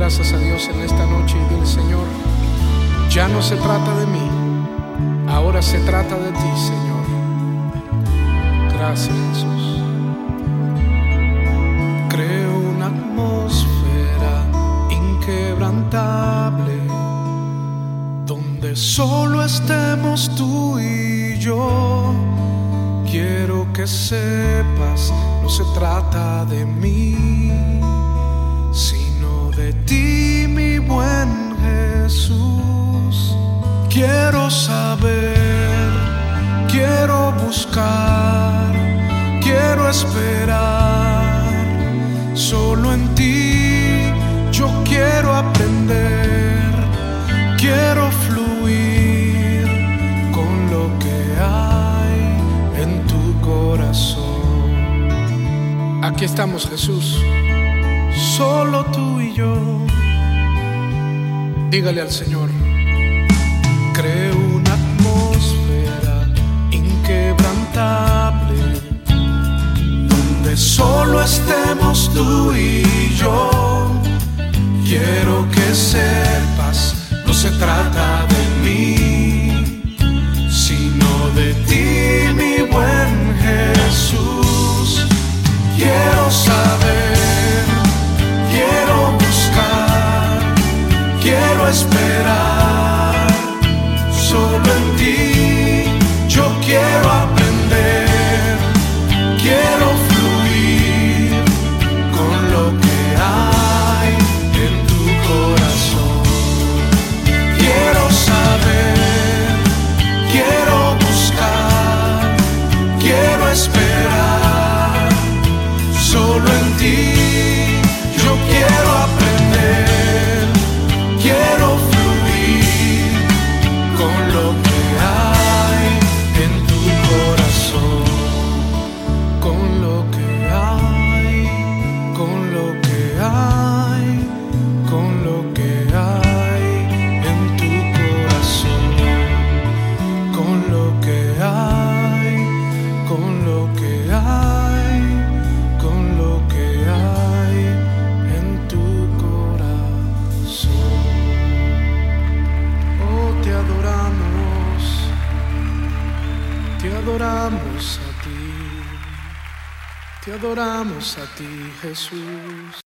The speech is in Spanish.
gracias a Dios en esta noche y dile: Señor, ya no se trata de mí, ahora se trata de ti, Señor. Gracias, Jesús. Creo una atmósfera inquebrantable donde solo estemos tú y yo. Quiero que sepas, no se trata de mí, sino de ti, mi buen Jesús. Quiero saber, quiero buscar, quiero esperar. Solo en ti yo quiero aprender, quiero fluir con lo que hay en tu corazón. Aquí estamos, Jesús, solo tú y yo. Dígale al Señor: creo una atmósfera inquebrantable donde solo estemos tú y yo. Quiero que sepas, no se trata de mí, sino de ti, mi buen Jesús. Quiero saber, quiero buscar, quiero esperar. Solo en ti yo quiero aprender, quiero fluir con lo que hay en tu corazón. Quiero saber, quiero buscar, quiero esperar. Solo en ti yo quiero aprender, quiero fluir con lo que hay en tu corazón, con lo que hay, con lo que hay, con lo que hay en tu corazón, con lo que hay, con lo que hay, con lo que hay en tu corazón. Oh, te adoramos a ti, Jesús.